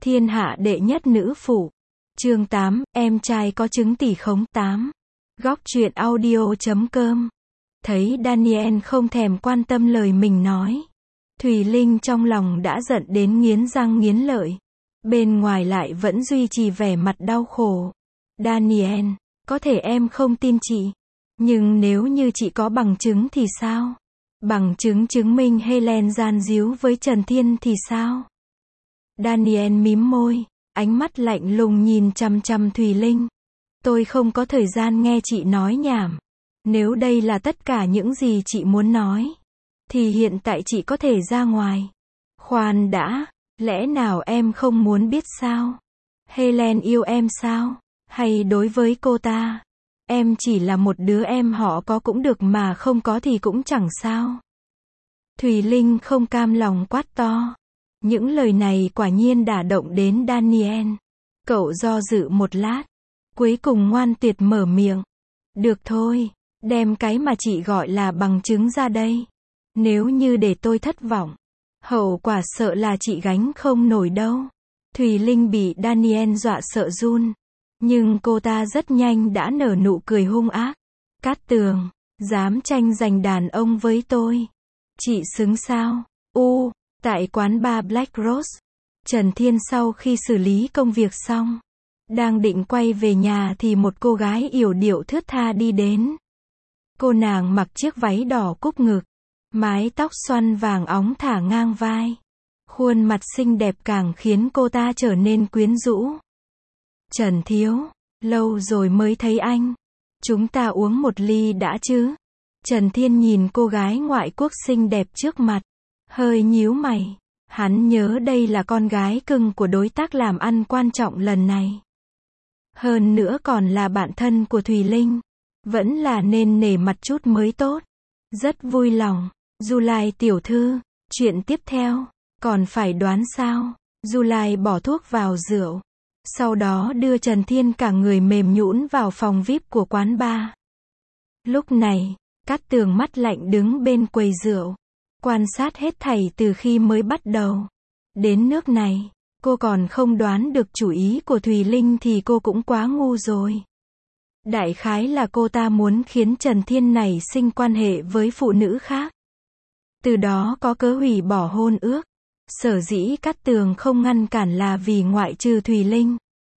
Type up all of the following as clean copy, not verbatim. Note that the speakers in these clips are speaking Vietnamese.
Thiên hạ đệ nhất nữ phụ. Chương 8, em trai có chứng tỷ khống 8. Góc truyện audio.com. Thấy Daniel không thèm quan tâm lời mình nói, Thùy Linh trong lòng đã giận đến nghiến răng nghiến lợi. Bên ngoài lại vẫn duy trì vẻ mặt đau khổ. Daniel, có thể em không tin chị. Nhưng nếu như chị có bằng chứng thì sao? Bằng chứng chứng minh Helen gian díu với Trần Thiên thì sao? Daniel mím môi, ánh mắt lạnh lùng nhìn chằm chằm Thùy Linh. Tôi không có thời gian nghe chị nói nhảm. Nếu đây là tất cả những gì chị muốn nói, thì hiện tại chị có thể ra ngoài. Khoan đã, lẽ nào em không muốn biết sao? Helen yêu em sao? Hay đối với cô ta, em chỉ là một đứa em họ có cũng được mà không có thì cũng chẳng sao. Thùy Linh không cam lòng quát to. Những lời này quả nhiên đả động đến Daniel. Cậu do dự một lát, cuối cùng ngoan tuyệt mở miệng. Được thôi, đem cái mà chị gọi là bằng chứng ra đây. Nếu như để tôi thất vọng, hậu quả sợ là chị gánh không nổi đâu. Thùy Linh bị Daniel dọa sợ run. Nhưng cô ta rất nhanh đã nở nụ cười hung ác. Cát Tường, dám tranh giành đàn ông với tôi. Chị xứng sao? Tại quán bar Black Rose, Trần Thiên sau khi xử lý công việc xong, đang định quay về nhà thì một cô gái yểu điệu thướt tha đi đến. Cô nàng mặc chiếc váy đỏ cúc ngực, mái tóc xoăn vàng óng thả ngang vai. Khuôn mặt xinh đẹp càng khiến cô ta trở nên quyến rũ. Trần thiếu, lâu rồi mới thấy anh. Chúng ta uống một ly đã chứ? Trần Thiên nhìn cô gái ngoại quốc xinh đẹp trước mặt, hơi nhíu mày. Hắn nhớ đây là con gái cưng của đối tác làm ăn quan trọng lần này. Hơn nữa còn là bạn thân của Thùy Linh. Vẫn là nên nể mặt chút mới tốt. Rất vui lòng. July tiểu thư, chuyện tiếp theo, còn phải đoán sao? July bỏ thuốc vào rượu. Sau đó đưa Trần Thiên cả người mềm nhũn vào phòng VIP của quán bar. Lúc này, Cát Tường mắt lạnh đứng bên quầy rượu, quan sát hết thảy từ khi mới bắt đầu. Đến nước này, cô còn không đoán được chủ ý của Thùy Linh thì cô cũng quá ngu rồi. Đại khái là cô ta muốn khiến Trần Thiên này sinh quan hệ với phụ nữ khác. Từ đó có cớ hủy bỏ hôn ước. Sở dĩ Cát Tường không ngăn cản là vì ngoại trừ Thùy Linh,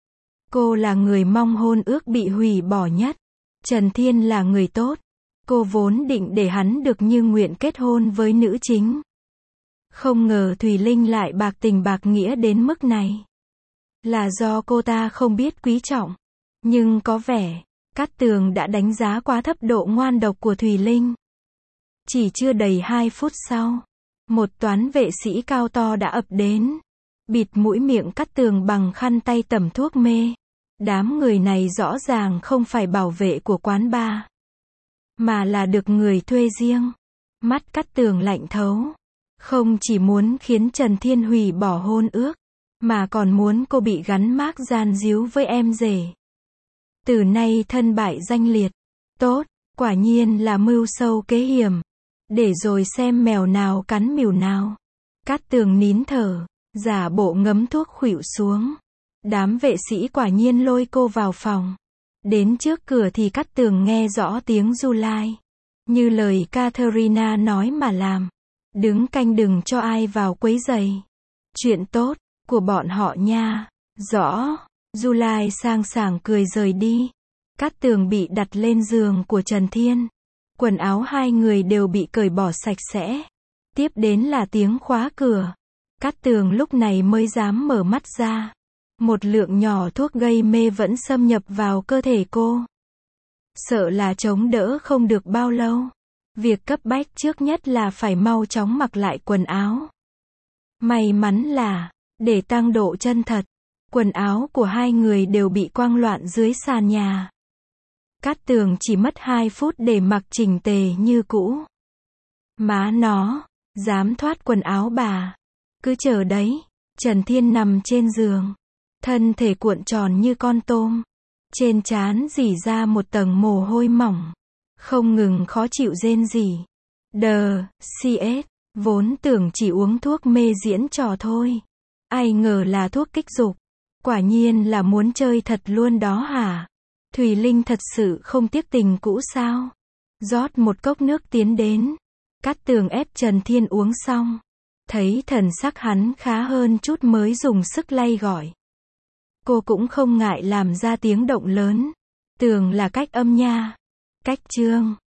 cô là người mong hôn ước bị hủy bỏ nhất. Trần Thiên là người tốt. Cô vốn định để hắn được như nguyện kết hôn với nữ chính. Không ngờ Thùy Linh lại bạc tình bạc nghĩa đến mức này. Là do cô ta không biết quý trọng. Nhưng có vẻ, Cát Tường đã đánh giá quá thấp độ ngoan độc của Thùy Linh. Chỉ chưa đầy 2 phút sau, một toán vệ sĩ cao to đã ập đến, bịt mũi miệng Cát Tường bằng khăn tay tẩm thuốc mê. Đám người này rõ ràng không phải bảo vệ của quán bar, mà là được người thuê riêng. Mắt Cát Tường lạnh thấu. Không chỉ muốn khiến Trần Thiên hủy bỏ hôn ước, mà còn muốn cô bị gắn mác gian díu với em rể. Từ nay thân bại danh liệt. Tốt, quả nhiên là mưu sâu kế hiểm. Để rồi xem mèo nào cắn mèo nào. Cát Tường nín thở, giả bộ ngấm thuốc khuỵu xuống. Đám vệ sĩ quả nhiên lôi cô vào phòng. Đến trước cửa thì Cát Tường nghe rõ tiếng July. Như lời Catherina nói mà làm. Đứng canh đừng cho ai vào quấy rầy. Chuyện tốt của bọn họ nha. Rõ. July sang sảng cười rời đi. Cát Tường bị đặt lên giường của Trần Thiên. Quần áo hai người đều bị cởi bỏ sạch sẽ. Tiếp đến là tiếng khóa cửa. Cát Tường lúc này mới dám mở mắt ra. Một lượng nhỏ thuốc gây mê vẫn xâm nhập vào cơ thể cô. Sợ là chống đỡ không được bao lâu. Việc cấp bách trước nhất là phải mau chóng mặc lại quần áo. May mắn là, để tăng độ chân thật, quần áo của hai người đều bị quăng loạn dưới sàn nhà. Cát Tường chỉ mất 2 phút để mặc chỉnh tề như cũ. Má nó, dám thoát quần áo bà. Cứ chờ đấy. Trần Thiên nằm trên giường, thân thể cuộn tròn như con tôm. Trên trán rỉ ra một tầng mồ hôi mỏng. Không ngừng khó chịu rên rỉ. CS, vốn tưởng chỉ uống thuốc mê diễn trò thôi. Ai ngờ là thuốc kích dục. Quả nhiên là muốn chơi thật luôn đó hả? Thùy Linh thật sự không tiếc tình cũ sao? Rót một cốc nước tiến đến. Cát Tường ép Trần Thiên uống xong. Thấy thần sắc hắn khá hơn chút mới dùng sức lay gọi. Cô cũng không ngại làm ra tiếng động lớn. Tường là cách âm nha. Cách Trương.